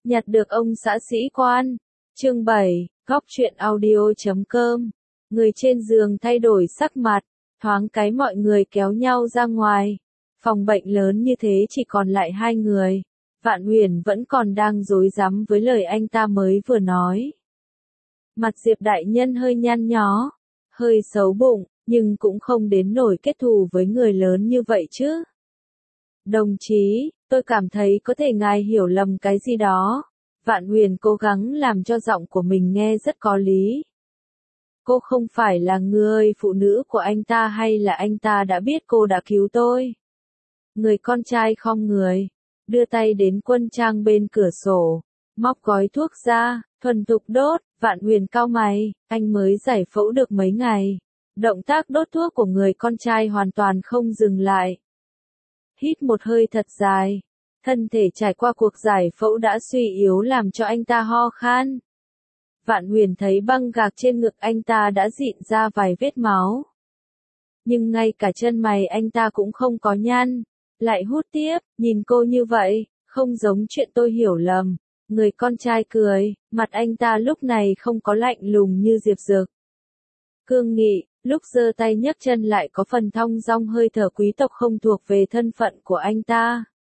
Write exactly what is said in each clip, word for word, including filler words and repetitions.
Nhặt được ông xã sĩ quan. Chương bảy, góc truyện audio chấm com. Người trên giường thay đổi sắc mặt, thoáng cái mọi người kéo nhau ra ngoài. Phòng bệnh lớn như thế chỉ còn lại hai người. Vạn Huyền vẫn còn đang rối rắm với lời anh ta mới vừa nói. Mặt Diệp đại nhân hơi nhăn nhó, hơi xấu bụng, nhưng cũng không đến nổi kết thù với người lớn như vậy chứ. Đồng chí, tôi cảm thấy có thể ngài hiểu lầm cái gì đó. Vạn Huyền cố gắng làm cho giọng của mình nghe rất có lý. Cô không phải là người phụ nữ của anh ta hay là anh ta đã biết cô đã cứu tôi? Người con trai khom người, đưa tay đến quân trang bên cửa sổ, móc gói thuốc ra, thuần thục đốt. Vạn Huyền cau mày, anh mới giải phẫu được mấy ngày. Động tác đốt thuốc của người con trai hoàn toàn không dừng lại. Hít một hơi thật dài. Thân thể trải qua cuộc giải phẫu đã suy yếu làm cho anh ta ho khan. Vạn Huyền thấy băng gạc trên ngực anh ta đã rịn ra vài vết máu. Nhưng ngay cả chân mày anh ta cũng không có nhăn. Lại hút tiếp, nhìn cô như vậy, không giống chuyện tôi hiểu lầm. Người con trai cười, mặt anh ta lúc này không có lạnh lùng như Diệp Dực. Cương nghị, lúc giơ tay nhấc chân lại có phần thong dong hơi thở quý tộc không thuộc về thân phận của anh ta.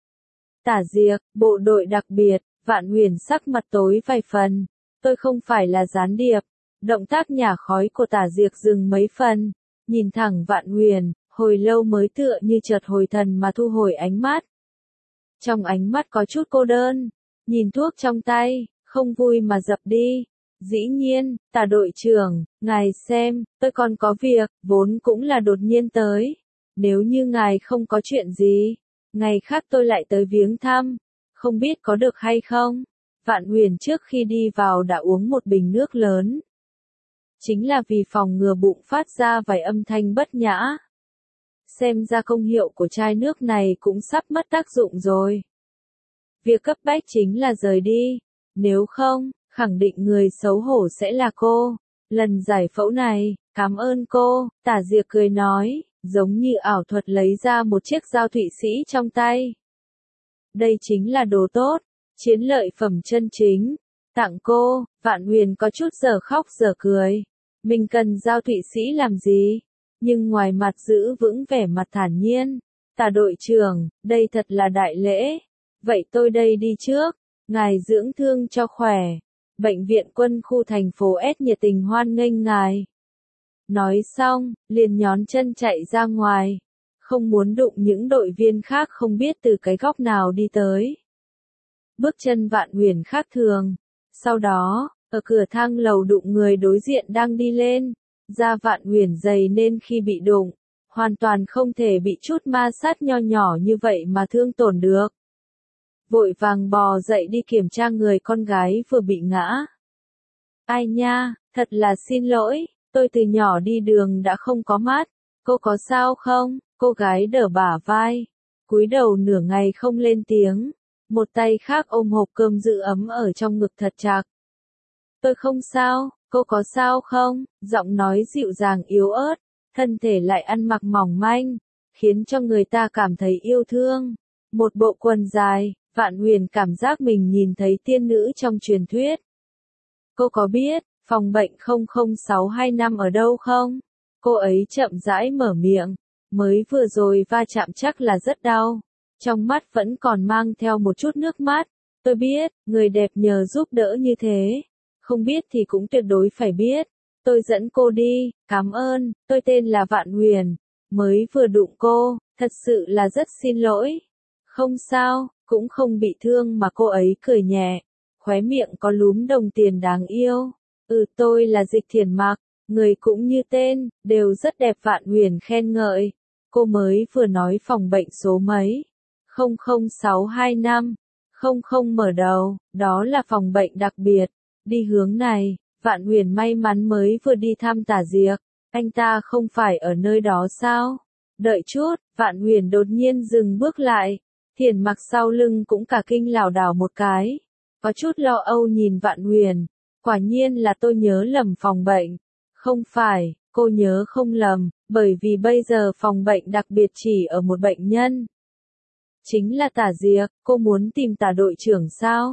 Tả Diệp, bộ đội đặc biệt. Vạn Huyền sắc mặt tối vài phần. Tôi không phải là gián điệp. Động tác nhả khói của Tả Diệp dừng mấy phần. Nhìn thẳng Vạn Huyền, hồi lâu mới tựa như chợt hồi thần mà thu hồi ánh mắt. Trong ánh mắt có chút cô đơn. Nhìn thuốc trong tay, không vui mà dập đi. Dĩ nhiên, Tả đội trưởng, ngài xem, tôi còn có việc, vốn cũng là đột nhiên tới. Nếu như ngài không có chuyện gì, ngày khác tôi lại tới viếng thăm, không biết có được hay không? Vạn Huyền trước khi đi vào đã uống một bình nước lớn. Chính là vì phòng ngừa bụng phát ra vài âm thanh bất nhã. Xem ra công hiệu của chai nước này cũng sắp mất tác dụng rồi. Việc cấp bách chính là rời đi. Nếu không, khẳng định người xấu hổ sẽ là cô. Lần giải phẫu này, cảm ơn cô. Tả Diệp cười nói, giống như ảo thuật lấy ra một chiếc dao Thụy Sĩ trong tay. Đây chính là đồ tốt, chiến lợi phẩm chân chính. Tặng cô. Vạn Huyền có chút giờ khóc giờ cười. Mình cần dao Thụy Sĩ làm gì? Nhưng ngoài mặt giữ vững vẻ mặt thản nhiên. Tả đội trưởng, đây thật là đại lễ. Vậy tôi đây đi trước. Ngài dưỡng thương cho khỏe. Bệnh viện quân khu thành phố S nhiệt tình hoan nghênh ngài. Nói xong, liền nhón chân chạy ra ngoài. Không muốn đụng những đội viên khác không biết từ cái góc nào đi tới. Bước chân Vạn Huyền khác thường. Sau đó, ở cửa thang lầu đụng người đối diện đang đi lên. Da Vạn Huyền dày nên khi bị đụng, hoàn toàn không thể bị chút ma sát nho nhỏ như vậy mà thương tổn được. Vội vàng bò dậy đi kiểm tra người con gái vừa bị ngã. Ai nha, thật là xin lỗi, tôi từ nhỏ đi đường đã không có mắt, cô có sao không? Cô gái đỡ bả vai, cúi đầu nửa ngày không lên tiếng, một tay khác ôm hộp cơm giữ ấm ở trong ngực thật chặt. Tôi không sao, cô có sao không? Giọng nói dịu dàng yếu ớt, thân thể lại ăn mặc mỏng manh, khiến cho người ta cảm thấy yêu thương. Một bộ quần dài, Vạn Huyền cảm giác mình nhìn thấy tiên nữ trong truyền thuyết. Cô có biết, phòng bệnh không không sáu hai năm ở đâu không? Cô ấy chậm rãi mở miệng, mới vừa rồi va chạm chắc là rất đau. Trong mắt vẫn còn mang theo một chút nước mắt. Tôi biết, người đẹp nhờ giúp đỡ như thế. Không biết thì cũng tuyệt đối phải biết. Tôi dẫn cô đi, cảm ơn, tôi tên là Vạn Huyền. Mới vừa đụng cô, thật sự là rất xin lỗi. Không sao, cũng không bị thương mà cô ấy cười nhẹ. Khóe miệng có lúm đồng tiền đáng yêu. Ừ, tôi là Dịch Thiển Mặc, người cũng như tên, đều rất đẹp. Vạn Huyền khen ngợi. Cô mới vừa nói phòng bệnh số mấy? không không sáu hai năm. Không không mở đầu, đó là phòng bệnh đặc biệt. Đi hướng này, Vạn Huyền may mắn mới vừa đi thăm Tả Diệp. Anh ta không phải ở nơi đó sao? Đợi chút, Vạn Huyền đột nhiên dừng bước lại. Thiển Mặc sau lưng cũng cả kinh lảo đảo một cái. Có chút lo âu nhìn Vạn Huyền. Quả nhiên là tôi nhớ lầm phòng bệnh. Không phải, cô nhớ không lầm, bởi vì bây giờ phòng bệnh đặc biệt chỉ ở một bệnh nhân. Chính là Tả Diệp, cô muốn tìm Tả đội trưởng sao?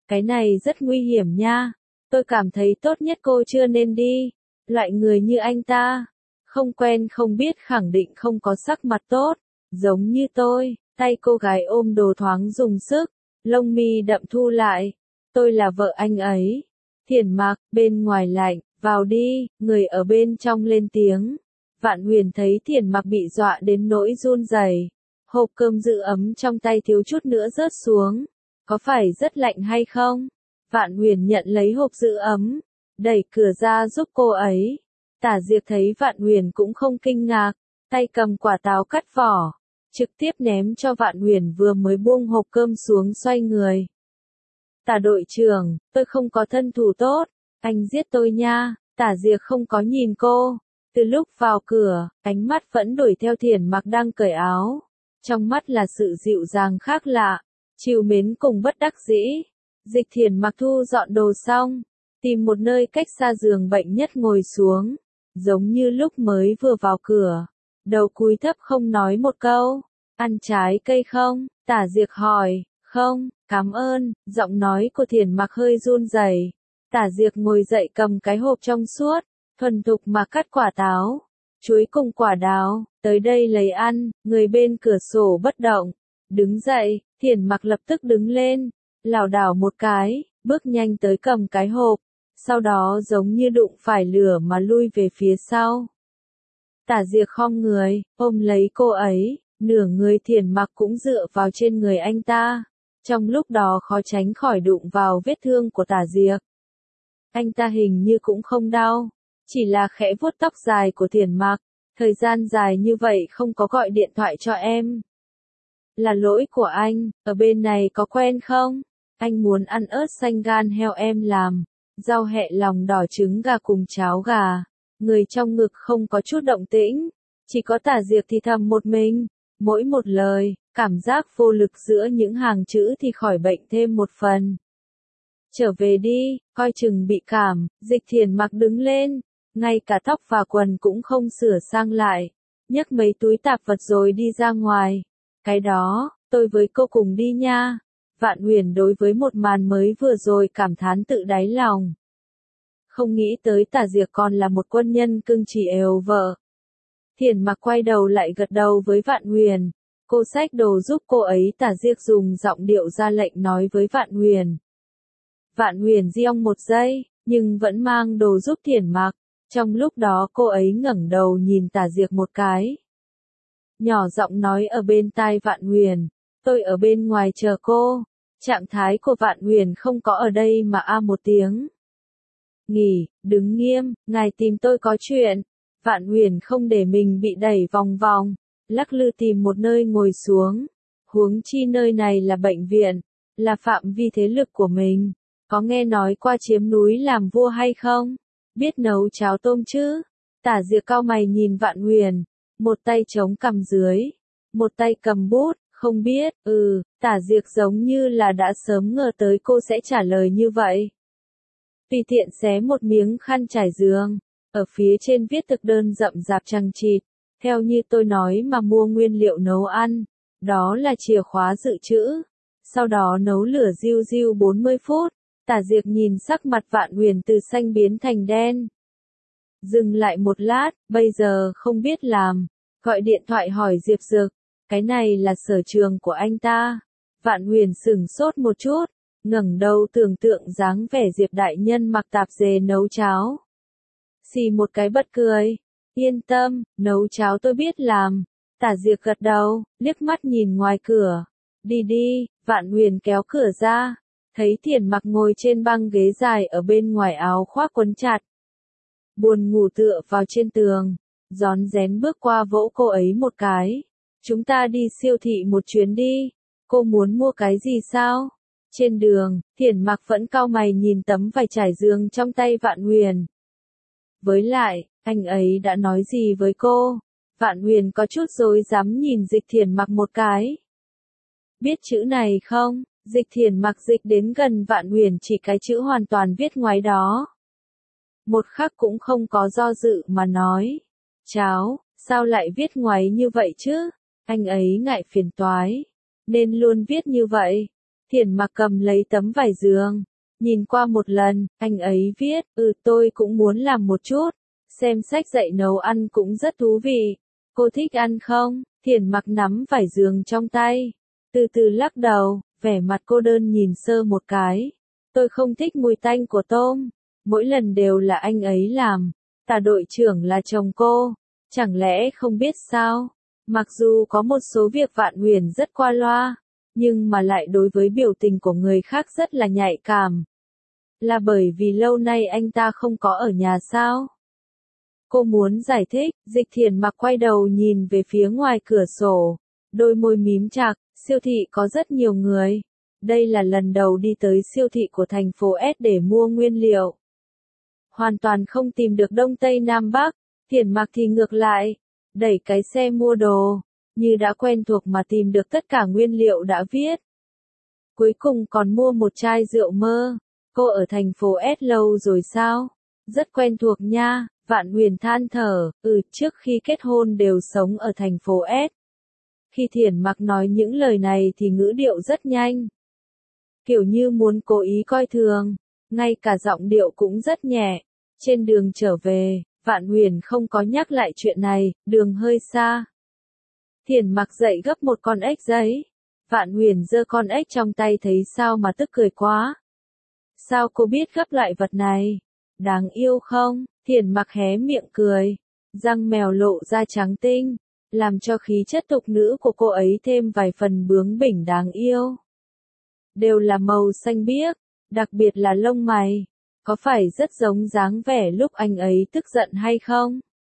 Cái này rất nguy hiểm nha. Tôi cảm thấy tốt nhất cô chưa nên đi. Loại người như anh ta, không quen không biết khẳng định không có sắc mặt tốt, giống như tôi. Tay cô gái ôm đồ thoáng dùng sức, lông mi đậm thu lại. Tôi là vợ anh ấy. Thiển Mặc, bên ngoài lạnh, vào đi, người ở bên trong lên tiếng. Vạn Huyền thấy Thiển Mặc bị dọa đến nỗi run rẩy, hộp cơm giữ ấm trong tay thiếu chút nữa rớt xuống. Có phải rất lạnh hay không? Vạn Huyền nhận lấy hộp giữ ấm, đẩy cửa ra giúp cô ấy. Tả Diệp thấy Vạn Huyền cũng không kinh ngạc, tay cầm quả táo cắt vỏ, trực tiếp ném cho Vạn Huyền vừa mới buông hộp cơm xuống xoay người. Tả đội trưởng, tôi không có thân thủ tốt, anh giết tôi nha. Tả Diệp không có nhìn cô. Từ lúc vào cửa, ánh mắt vẫn đuổi theo Thiển Mặc đang cởi áo. Trong mắt là sự dịu dàng khác lạ, trìu mến cùng bất đắc dĩ. Dịch Thiển Mặc thu dọn đồ xong, tìm một nơi cách xa giường bệnh nhất ngồi xuống, giống như lúc mới vừa vào cửa, đầu cúi thấp không nói một câu. Ăn trái cây không? Tả Diệp hỏi. Không, cảm ơn. Giọng nói của Thiển Mặc hơi run rẩy. Tả Diệp ngồi dậy cầm cái hộp trong suốt, thuần thục mà cắt quả táo, chuối cùng quả đào, tới đây lấy ăn. Người bên cửa sổ bất động, đứng dậy. Thiển Mặc lập tức đứng lên, lảo đảo một cái, bước nhanh tới cầm cái hộp, sau đó giống như đụng phải lửa mà lui về phía sau. Tả Diệp khom người, ôm lấy cô ấy, nửa người Thiển Mặc cũng dựa vào trên người anh ta. Trong lúc đó khó tránh khỏi đụng vào vết thương của Tả Diệp. Anh ta hình như cũng không đau, chỉ là khẽ vuốt tóc dài của Thiển Mặc. Thời gian dài như vậy không có gọi điện thoại cho em. Là lỗi của anh, ở bên này có quen không? Anh muốn ăn ớt xanh gan heo em làm, rau hẹ lòng đỏ trứng gà cùng cháo gà. Người trong ngực không có chút động tĩnh, chỉ có Tả Diệp thì thầm một mình, mỗi một lời, cảm giác vô lực giữa những hàng chữ thì khỏi bệnh thêm một phần. Trở về đi, coi chừng bị cảm. Dịch Thiển Mặc đứng lên, ngay cả tóc và quần cũng không sửa sang lại, nhấc mấy túi tạp vật rồi đi ra ngoài. Cái đó, tôi với cô cùng đi nha. Vạn Huyền đối với một màn mới vừa rồi cảm thán tự đáy lòng. Không nghĩ tới Tả Diệp còn là một quân nhân cưng chỉ ều vợ. Thiển Mặc quay đầu lại gật đầu với Vạn Huyền. Cô xách đồ giúp cô ấy. Tả Diệp dùng giọng điệu ra lệnh nói với Vạn Huyền. Vạn Huyền giong một giây, nhưng vẫn mang đồ giúp Thiển Mặc. Trong lúc đó cô ấy ngẩng đầu nhìn Tả Diệp một cái. Nhỏ giọng nói ở bên tai Vạn Huyền. Tôi ở bên ngoài chờ cô. Trạng thái của Vạn Huyền không có ở đây mà a một tiếng. Nghỉ, đứng nghiêm, ngài tìm tôi có chuyện. Vạn Huyền không để mình bị đẩy vòng vòng, lắc lư tìm một nơi ngồi xuống. Huống chi nơi này là bệnh viện, là phạm vi thế lực của mình. Có nghe nói qua chiếm núi làm vua hay không? Biết nấu cháo tôm chứ? Tả Diệp cau mày nhìn Vạn Huyền, một tay chống cằm dưới, một tay cầm bút, không biết. Ừ, Tả Diệp giống như là đã sớm ngờ tới cô sẽ trả lời như vậy. Tùy tiện xé một miếng khăn trải giường, ở phía trên viết thực đơn rậm rạp chằng chịt, theo như tôi nói mà mua nguyên liệu nấu ăn, đó là chìa khóa dự trữ, sau đó nấu lửa riu riu bốn mươi phút. Tả Diệp nhìn sắc mặt Vạn Huyền từ xanh biến thành đen. Dừng lại một lát, bây giờ không biết làm, gọi điện thoại hỏi Diệp Dực, cái này là sở trường của anh ta. Vạn Huyền sửng sốt một chút, ngẩng đầu tưởng tượng dáng vẻ Diệp đại nhân mặc tạp dề nấu cháo. Xì một cái bật cười, yên tâm, nấu cháo tôi biết làm. Tả Diệp gật đầu, liếc mắt nhìn ngoài cửa. Đi đi. Vạn Huyền kéo cửa ra, thấy Thiển Mặc ngồi trên băng ghế dài ở bên ngoài áo khoác quấn chặt. Buồn ngủ tựa vào trên tường, rón rén bước qua vỗ cô ấy một cái. Chúng ta đi siêu thị một chuyến đi. Cô muốn mua cái gì sao? Trên đường, Thiển Mặc vẫn cau mày nhìn tấm vải trải giường trong tay Vạn Huyền. Với lại, anh ấy đã nói gì với cô? Vạn Huyền có chút rối rắm nhìn Dịch Thiển Mặc một cái. Biết chữ này không? Dịch Thiển Mặc dịch đến gần Vạn Huyền chỉ cái chữ hoàn toàn viết ngoáy đó. Một khắc cũng không có do dự mà nói. Cháo, sao lại viết ngoáy như vậy chứ? Anh ấy ngại phiền toái, nên luôn viết như vậy. Thiển Mặc cầm lấy tấm vải giường, nhìn qua một lần, anh ấy viết, ừ tôi cũng muốn làm một chút, xem sách dạy nấu ăn cũng rất thú vị. Cô thích ăn không? Thiển Mặc nắm vải giường trong tay, từ từ lắc đầu, vẻ mặt cô đơn nhìn sơ một cái. Tôi không thích mùi tanh của tôm, mỗi lần đều là anh ấy làm. Tả đội trưởng là chồng cô, chẳng lẽ không biết sao? Mặc dù có một số việc Vạn Huyền rất qua loa, nhưng mà lại đối với biểu tình của người khác rất là nhạy cảm. Là bởi vì lâu nay anh ta không có ở nhà sao? Cô muốn giải thích, Dịch Thiển Mặc quay đầu nhìn về phía ngoài cửa sổ, đôi môi mím chặt, siêu thị có rất nhiều người. Đây là lần đầu đi tới siêu thị của thành phố S để mua nguyên liệu. Hoàn toàn không tìm được Đông Tây Nam Bắc, Thiển Mặc thì ngược lại, đẩy cái xe mua đồ, như đã quen thuộc mà tìm được tất cả nguyên liệu đã viết. Cuối cùng còn mua một chai rượu mơ. Cô ở thành phố S lâu rồi sao? Rất quen thuộc nha, Vạn Huyền than thở, ừ trước khi kết hôn đều sống ở thành phố S. Khi Thiển Mặc nói những lời này thì ngữ điệu rất nhanh. Kiểu như muốn cố ý coi thường, ngay cả giọng điệu cũng rất nhẹ. Trên đường trở về, Vạn Huyền không có nhắc lại chuyện này, đường hơi xa. Thiển Mặc dậy gấp một con ếch giấy. Vạn Huyền giơ con ếch trong tay thấy sao mà tức cười quá. Sao cô biết gấp loại vật này? Đáng yêu không? Thiển Mặc hé miệng cười. Răng mèo lộ ra trắng tinh, làm cho khí chất tục nữ của cô ấy thêm vài phần bướng bỉnh đáng yêu. Đều là màu xanh biếc, đặc biệt là lông mày. Có phải rất giống dáng vẻ lúc anh ấy tức giận hay không?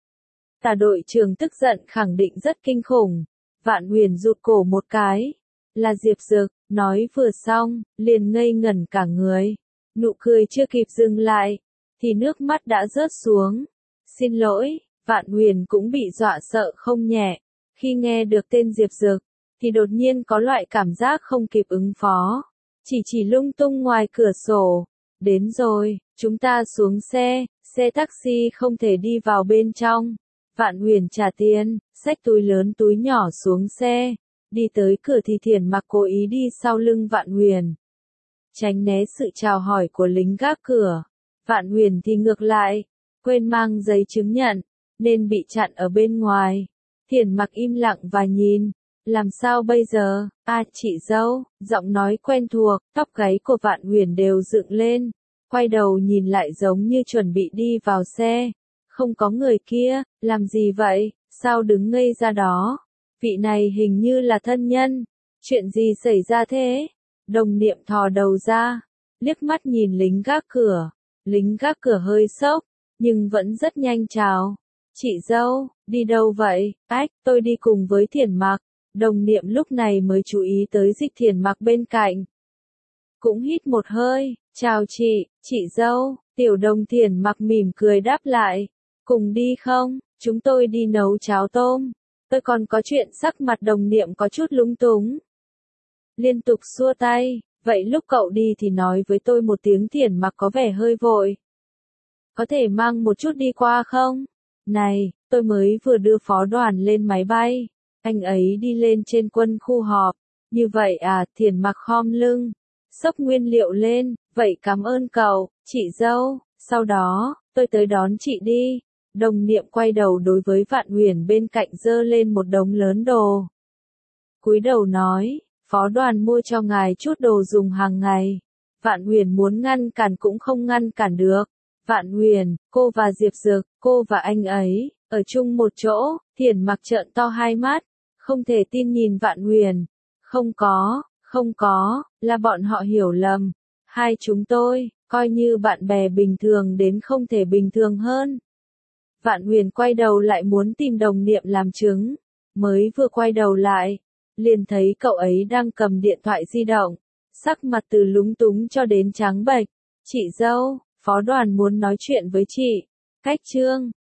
Tả đội trưởng tức giận khẳng định rất kinh khủng. Vạn Huyền rụt cổ một cái. Là Diệp Dực, nói vừa xong, liền ngây ngẩn cả người. Nụ cười chưa kịp dừng lại, thì nước mắt đã rớt xuống. Xin lỗi, Vạn Huyền cũng bị dọa sợ không nhẹ. Khi nghe được tên Diệp Dực, thì đột nhiên có loại cảm giác không kịp ứng phó. Chỉ chỉ lung tung ngoài cửa sổ. Đến rồi, chúng ta xuống xe, xe taxi không thể đi vào bên trong. Vạn Huyền trả tiền, xách túi lớn túi nhỏ xuống xe. Đi tới cửa thì Thiển Mặc cố ý đi sau lưng Vạn Huyền, tránh né sự chào hỏi của lính gác cửa. Vạn Huyền thì ngược lại, quên mang giấy chứng nhận, nên bị chặn ở bên ngoài. Thiển Mặc im lặng và nhìn, làm sao bây giờ? À chị dâu, giọng nói quen thuộc, tóc gáy của Vạn Huyền đều dựng lên, quay đầu nhìn lại giống như chuẩn bị đi vào xe. Không có người kia, làm gì vậy, sao đứng ngây ra đó? Vị này hình như là thân nhân, chuyện gì xảy ra thế? Đồng Niệm thò đầu ra, liếc mắt nhìn lính gác cửa, lính gác cửa hơi sốc, nhưng vẫn rất nhanh chào. Chị dâu, đi đâu vậy? Ách, tôi đi cùng với Thiển Mặc. Đồng Niệm lúc này mới chú ý tới Dịch Thiển Mặc bên cạnh. Cũng hít một hơi, chào chị, chị dâu, Tiểu Đồng Thiển Mặc mỉm cười đáp lại. Cùng đi không, chúng tôi đi nấu cháo tôm. Tôi còn có chuyện. Sắc mặt Đồng Niệm có chút lúng túng, liên tục xua tay, vậy lúc cậu đi thì nói với tôi một tiếng. Thiển Mặc có vẻ hơi vội. Có thể mang một chút đi qua không? Này, tôi mới vừa đưa phó đoàn lên máy bay, anh ấy đi lên trên quân khu họp. Như vậy à? Thiển Mặc khom lưng, xốc nguyên liệu lên, vậy cảm ơn cậu, chị dâu, sau đó, tôi tới đón chị đi. Đồng Niệm quay đầu đối với Vạn Huyền bên cạnh giơ lên một đống lớn đồ. Cúi đầu nói, phó đoàn mua cho ngài chút đồ dùng hàng ngày. Vạn Huyền muốn ngăn cản cũng không ngăn cản được. Vạn Huyền, cô và Diệp Dực, cô và anh ấy, ở chung một chỗ. Thiển Mặc trợn to hai mắt, không thể tin nhìn Vạn Huyền. Không có, không có, là bọn họ hiểu lầm. Hai chúng tôi, coi như bạn bè bình thường đến không thể bình thường hơn. Vạn Huyền quay đầu lại muốn tìm Đồng Niệm làm chứng. Mới vừa quay đầu lại, liền thấy cậu ấy đang cầm điện thoại di động, sắc mặt từ lúng túng cho đến trắng bệch. Chị dâu, phó đoàn muốn nói chuyện với chị. Cách chương